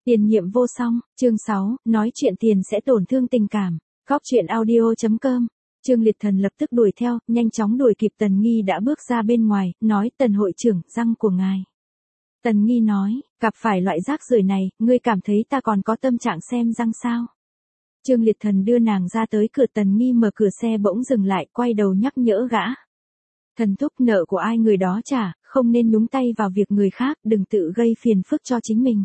Tiền nhiệm vô song, chương 6, nói chuyện tiền sẽ tổn thương tình cảm. Góc chuyện audio.com. Trương Liệt Thần lập tức đuổi theo, nhanh chóng đuổi kịp Tần Nghi đã bước ra bên ngoài, nói: Tần hội trưởng, răng của ngài. Tần Nghi nói: gặp phải loại rác rưởi này, ngươi cảm thấy ta còn có tâm trạng xem răng sao? Trương Liệt Thần đưa nàng ra tới cửa. Tần Nghi mở cửa xe bỗng dừng lại, quay đầu nhắc nhở gã: Thần thúc, nợ của ai người đó trả, không nên nhúng tay vào việc người khác, đừng tự gây phiền phức cho chính mình.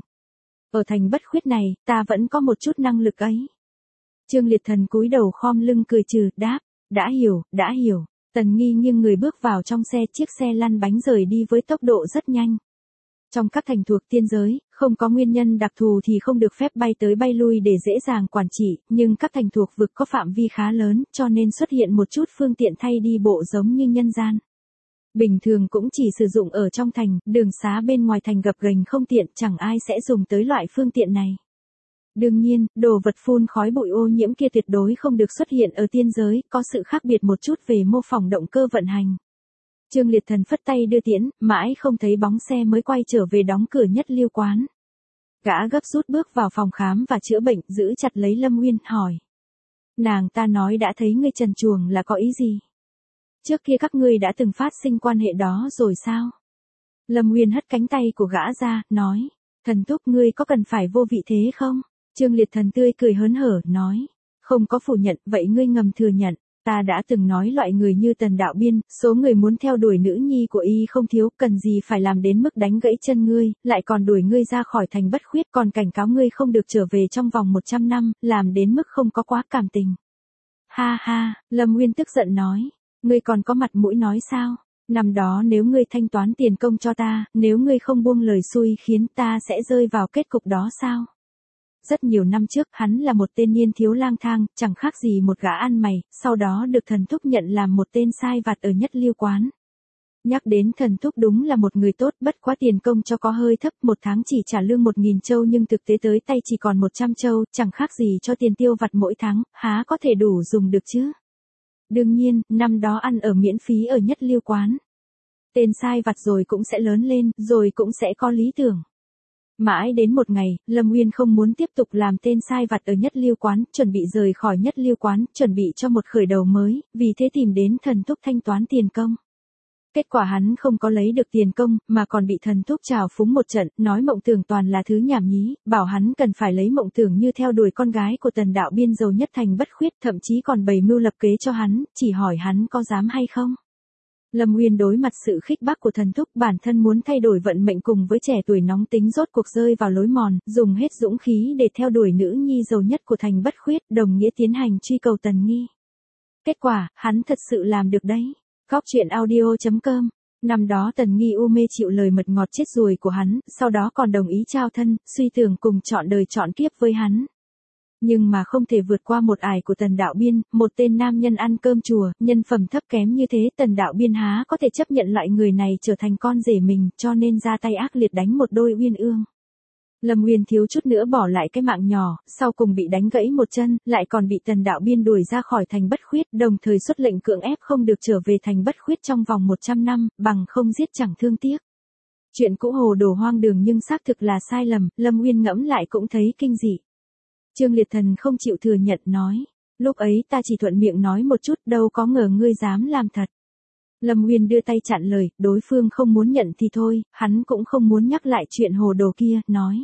Ở thành Bất Khuyết này, ta vẫn có một chút năng lực ấy. Trương Liệt Thần cúi đầu khom lưng cười trừ, đáp: đã hiểu, đã hiểu. Tần Nghi nghiêng người bước vào trong xe, chiếc xe lăn bánh rời đi với tốc độ rất nhanh. Trong các thành thuộc tiên giới, không có nguyên nhân đặc thù thì không được phép bay tới bay lui để dễ dàng quản trị, nhưng các thành thuộc vực có phạm vi khá lớn, cho nên xuất hiện một chút phương tiện thay đi bộ giống như nhân gian. Bình thường cũng chỉ sử dụng ở trong thành, đường xá bên ngoài thành gập ghềnh không tiện, chẳng ai sẽ dùng tới loại phương tiện này. Đương nhiên, đồ vật phun khói bụi ô nhiễm kia tuyệt đối không được xuất hiện ở tiên giới, có sự khác biệt một chút về mô phỏng động cơ vận hành. Trương Liệt Thần phất tay đưa tiễn, mãi không thấy bóng xe mới quay trở về đóng cửa Nhất Lưu quán. Gã gấp rút bước vào phòng khám và chữa bệnh, giữ chặt lấy Lâm Uyên, hỏi: nàng ta nói đã thấy ngươi trần truồng là có ý gì? Trước kia các ngươi đã từng phát sinh quan hệ đó rồi sao? Lâm Uyên hất cánh tay của gã ra, nói: thần thúc, ngươi có cần phải vô vị thế không? Trương Liệt Thần tươi cười hớn hở, nói: không có phủ nhận, vậy ngươi ngầm thừa nhận. Ta đã từng nói loại người như Tần Đạo Biên, số người muốn theo đuổi nữ nhi của y không thiếu, cần gì phải làm đến mức đánh gãy chân ngươi, lại còn đuổi ngươi ra khỏi thành Bất Khuyết, còn cảnh cáo ngươi không được trở về trong vòng 100 năm, làm đến mức không có quá cảm tình. Ha ha, Lâm Uyên tức giận nói: ngươi còn có mặt mũi nói sao? Năm đó nếu ngươi thanh toán tiền công cho ta, nếu ngươi không buông lời xui khiến ta sẽ rơi vào kết cục đó sao? Rất nhiều năm trước, hắn là một tên niên thiếu lang thang, chẳng khác gì một gã ăn mày, sau đó được thần thúc nhận làm một tên sai vặt ở Nhất Lưu quán. Nhắc đến thần thúc đúng là một người tốt, bất quá tiền công cho có hơi thấp, một tháng chỉ trả lương 1.000 châu nhưng thực tế tới tay chỉ còn 100 châu, chẳng khác gì cho tiền tiêu vặt mỗi tháng, há có thể đủ dùng được chứ? Đương nhiên, năm đó ăn ở miễn phí ở Nhất Lưu quán. Tên sai vặt rồi cũng sẽ lớn lên, rồi cũng sẽ có lý tưởng. Mãi đến một ngày, Lâm Uyên không muốn tiếp tục làm tên sai vặt ở Nhất Lưu quán, chuẩn bị rời khỏi Nhất Lưu quán, chuẩn bị cho một khởi đầu mới, vì thế tìm đến thần thúc thanh toán tiền công. Kết quả hắn không có lấy được tiền công, mà còn bị thần thúc trào phúng một trận, nói mộng tưởng toàn là thứ nhảm nhí, bảo hắn cần phải lấy mộng tưởng như theo đuổi con gái của Tần Đạo Biên giàu nhất thành Bất Khuyết, thậm chí còn bày mưu lập kế cho hắn, chỉ hỏi hắn có dám hay không. Lâm Uyên đối mặt sự khích bác của thần thúc, bản thân muốn thay đổi vận mệnh cùng với trẻ tuổi nóng tính rốt cuộc rơi vào lối mòn, dùng hết dũng khí để theo đuổi nữ nhi giàu nhất của thành Bất Khuyết, đồng nghĩa tiến hành truy cầu Tần Nghi. Kết quả, hắn thật sự làm được đấy. Góc chuyện audio.com. Năm đó Tần Nghi u mê chịu lời mật ngọt chết ruồi của hắn, sau đó còn đồng ý trao thân, suy tưởng cùng chọn đời chọn kiếp với hắn. Nhưng mà không thể vượt qua một ải của Tần Đạo Biên, một tên nam nhân ăn cơm chùa, nhân phẩm thấp kém như thế, Tần Đạo Biên há có thể chấp nhận loại người này trở thành con rể mình, cho nên ra tay ác liệt đánh một đôi uyên ương. Lâm Uyên thiếu chút nữa bỏ lại cái mạng nhỏ, sau cùng bị đánh gãy một chân, lại còn bị Tần Đạo Biên đuổi ra khỏi thành Bất Khuyết, đồng thời xuất lệnh cưỡng ép không được trở về thành Bất Khuyết trong vòng 100 năm, bằng không giết chẳng thương tiếc. Chuyện cũ hồ đồ hoang đường nhưng xác thực là sai lầm, Lâm Uyên ngẫm lại cũng thấy kinh dị. Trương Liệt Thần không chịu thừa nhận, nói: lúc ấy ta chỉ thuận miệng nói một chút, đâu có ngờ ngươi dám làm thật. Lâm Uyên đưa tay chặn lời, đối phương không muốn nhận thì thôi, hắn cũng không muốn nhắc lại chuyện hồ đồ kia, nói: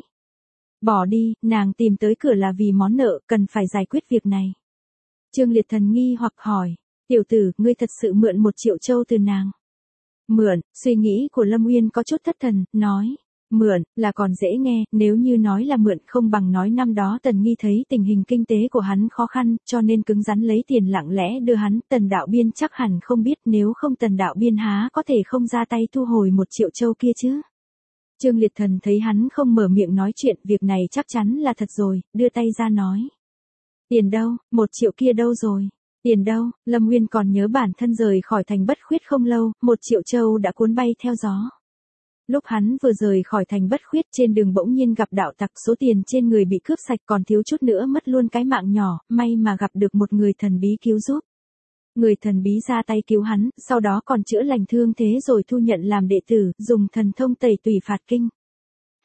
bỏ đi, nàng tìm tới cửa là vì món nợ, cần phải giải quyết việc này. Trương Liệt Thần nghi hoặc hỏi: tiểu tử, ngươi thật sự mượn 1 triệu châu từ nàng? Mượn, suy nghĩ của Lâm Uyên có chút thất thần, nói: mượn, là còn dễ nghe, nếu như nói là mượn không bằng nói năm đó Tần Nghi thấy tình hình kinh tế của hắn khó khăn, cho nên cứng rắn lấy tiền lặng lẽ đưa hắn, Tần Đạo Biên chắc hẳn không biết, nếu không Tần Đạo Biên há có thể không ra tay thu hồi 1 triệu châu kia chứ. Trương Liệt Thần thấy hắn không mở miệng nói chuyện, việc này chắc chắn là thật rồi, đưa tay ra nói: tiền đâu, 1 triệu kia đâu rồi? Tiền đâu? Lâm Uyên còn nhớ bản thân rời khỏi thành Bất Khuyết không lâu, 1 triệu châu đã cuốn bay theo gió. Lúc hắn vừa rời khỏi thành Bất Khuyết, trên đường bỗng nhiên gặp đạo tặc, số tiền trên người bị cướp sạch, còn thiếu chút nữa mất luôn cái mạng nhỏ, may mà gặp được một người thần bí cứu giúp. Người thần bí ra tay cứu hắn, sau đó còn chữa lành thương thế rồi thu nhận làm đệ tử, dùng thần thông tẩy tùy phạt kinh.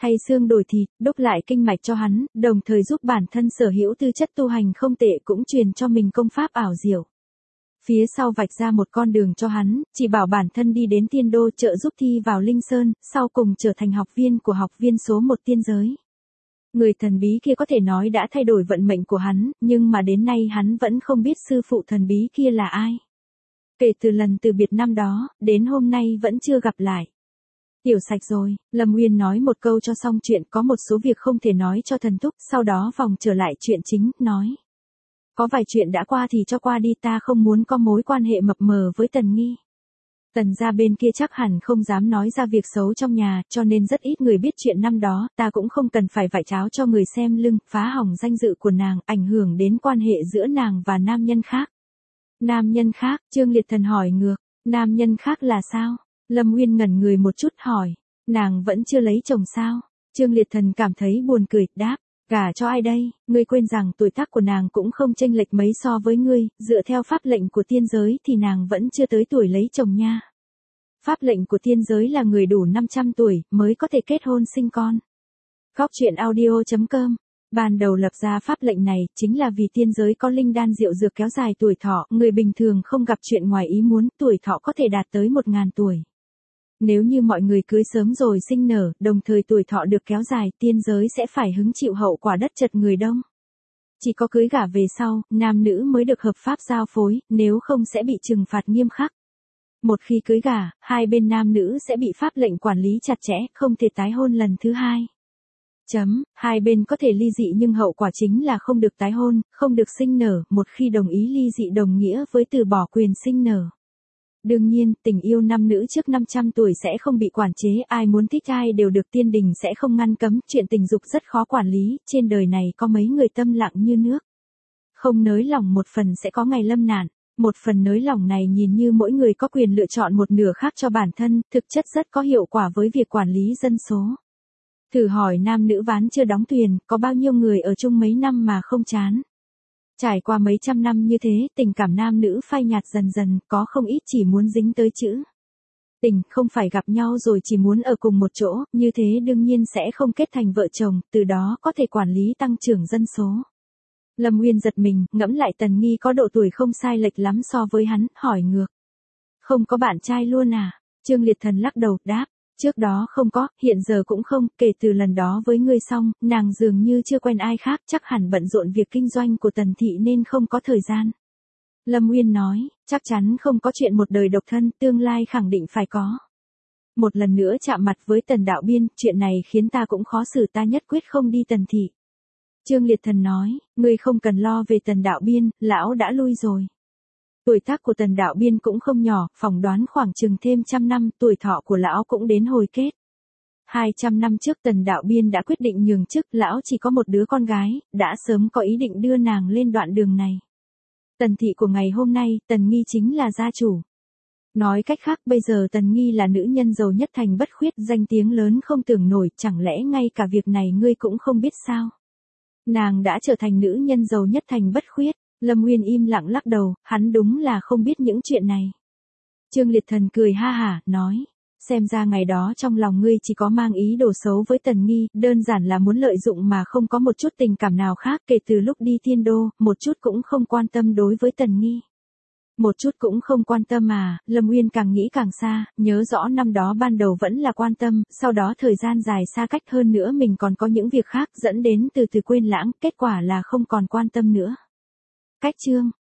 thay xương đổi thịt, đúc lại kinh mạch cho hắn, đồng thời giúp bản thân sở hữu tư chất tu hành không tệ cũng truyền cho mình công pháp ảo diệu. Phía sau vạch ra một con đường cho hắn, chỉ bảo bản thân đi đến tiên đô trợ giúp thi vào Linh Sơn, sau cùng trở thành học viên của học viên số 1 tiên giới. Người thần bí kia có thể nói đã thay đổi vận mệnh của hắn, nhưng mà đến nay hắn vẫn không biết sư phụ thần bí kia là ai. Kể từ lần từ biệt năm đó, đến hôm nay vẫn chưa gặp lại. Tiểu sạch rồi, Lâm Uyên nói một câu cho xong chuyện, có một số việc không thể nói cho thần thúc, sau đó vòng trở lại chuyện chính, nói. Có vài chuyện đã qua thì cho qua đi, ta không muốn có mối quan hệ mập mờ với Tần Nghi. Tần gia bên kia chắc hẳn không dám nói ra việc xấu trong nhà, cho nên rất ít người biết chuyện năm đó, ta cũng không cần phải vải cháo cho người xem lưng, phá hỏng danh dự của nàng, ảnh hưởng đến quan hệ giữa nàng và nam nhân khác. Nam nhân khác, Trương Liệt Thần hỏi ngược, nam nhân khác là sao? Lâm Uyên ngẩn người một chút hỏi, nàng vẫn chưa lấy chồng sao? Trương Liệt Thần cảm thấy buồn cười, đáp, gả cho ai đây? Ngươi quên rằng tuổi tác của nàng cũng không chênh lệch mấy so với ngươi, dựa theo pháp lệnh của tiên giới thì nàng vẫn chưa tới tuổi lấy chồng nha. Pháp lệnh của tiên giới là người đủ 500 tuổi mới có thể kết hôn sinh con. Góc truyện audio.com. Ban đầu lập ra pháp lệnh này chính là vì tiên giới có linh đan diệu dược kéo dài tuổi thọ, người bình thường không gặp chuyện ngoài ý muốn, tuổi thọ có thể đạt tới 1000 tuổi. Nếu như mọi người cưới sớm rồi sinh nở, đồng thời tuổi thọ được kéo dài, tiên giới sẽ phải hứng chịu hậu quả đất chật người đông. Chỉ có cưới gả về sau, nam nữ mới được hợp pháp giao phối, nếu không sẽ bị trừng phạt nghiêm khắc. Một khi cưới gả, hai bên nam nữ sẽ bị pháp lệnh quản lý chặt chẽ, không thể tái hôn lần thứ hai. Hai bên có thể ly dị nhưng hậu quả chính là không được tái hôn, không được sinh nở, một khi đồng ý ly dị đồng nghĩa với từ bỏ quyền sinh nở. Đương nhiên, tình yêu nam nữ trước 500 tuổi sẽ không bị quản chế, ai muốn thích ai đều được, tiên đình sẽ không ngăn cấm, chuyện tình dục rất khó quản lý, trên đời này có mấy người tâm lặng như nước. Không nới lỏng một phần sẽ có ngày lâm nạn, một phần nới lỏng này nhìn như mỗi người có quyền lựa chọn một nửa khác cho bản thân, thực chất rất có hiệu quả với việc quản lý dân số. Thử hỏi nam nữ ván chưa đóng thuyền, có bao nhiêu người ở chung mấy năm mà không chán. Trải qua mấy trăm năm như thế, tình cảm nam nữ phai nhạt dần dần, có không ít chỉ muốn dính tới chữ tình, không phải gặp nhau rồi chỉ muốn ở cùng một chỗ, như thế đương nhiên sẽ không kết thành vợ chồng, từ đó có thể quản lý tăng trưởng dân số. Lâm Uyên giật mình, ngẫm lại Tần Nghi có độ tuổi không sai lệch lắm so với hắn, hỏi ngược. Không có bạn trai luôn à? Trương Liệt Thần lắc đầu, đáp. Trước đó không có, hiện giờ cũng không, kể từ lần đó với ngươi xong, nàng dường như chưa quen ai khác, chắc hẳn bận rộn việc kinh doanh của Tần thị nên không có thời gian. Lâm Uyên nói, chắc chắn không có chuyện một đời độc thân, tương lai khẳng định phải có. Một lần nữa chạm mặt với Tần Đạo Biên, chuyện này khiến ta cũng khó xử, ta nhất quyết không đi Tần thị. Trương Liệt Thần nói, ngươi không cần lo về Tần Đạo Biên, lão đã lui rồi. Tuổi tác của Tần Đạo Biên cũng không nhỏ, phỏng đoán khoảng chừng thêm 100 năm, tuổi thọ của lão cũng đến hồi kết. 200 năm trước Tần Đạo Biên đã quyết định nhường chức, lão chỉ có một đứa con gái, đã sớm có ý định đưa nàng lên đoạn đường này. Tần thị của ngày hôm nay, Tần Nghi chính là gia chủ. Nói cách khác bây giờ Tần Nghi là nữ nhân giàu nhất thành bất khuyết, danh tiếng lớn không tưởng nổi, chẳng lẽ ngay cả việc này ngươi cũng không biết sao? Nàng đã trở thành nữ nhân giàu nhất thành bất khuyết. Lâm Uyên im lặng lắc đầu, hắn đúng là không biết những chuyện này. Trương Liệt Thần cười ha hả, nói, xem ra ngày đó trong lòng ngươi chỉ có mang ý đồ xấu với Tần Nghi, đơn giản là muốn lợi dụng mà không có một chút tình cảm nào khác, kể từ lúc đi Thiên Đô, một chút cũng không quan tâm đối với Tần Nghi. Một chút cũng không quan tâm à? Lâm Uyên càng nghĩ càng xa, nhớ rõ năm đó ban đầu vẫn là quan tâm, sau đó thời gian dài xa cách hơn nữa mình còn có những việc khác dẫn đến từ từ quên lãng, kết quả là không còn quan tâm nữa. Cách chương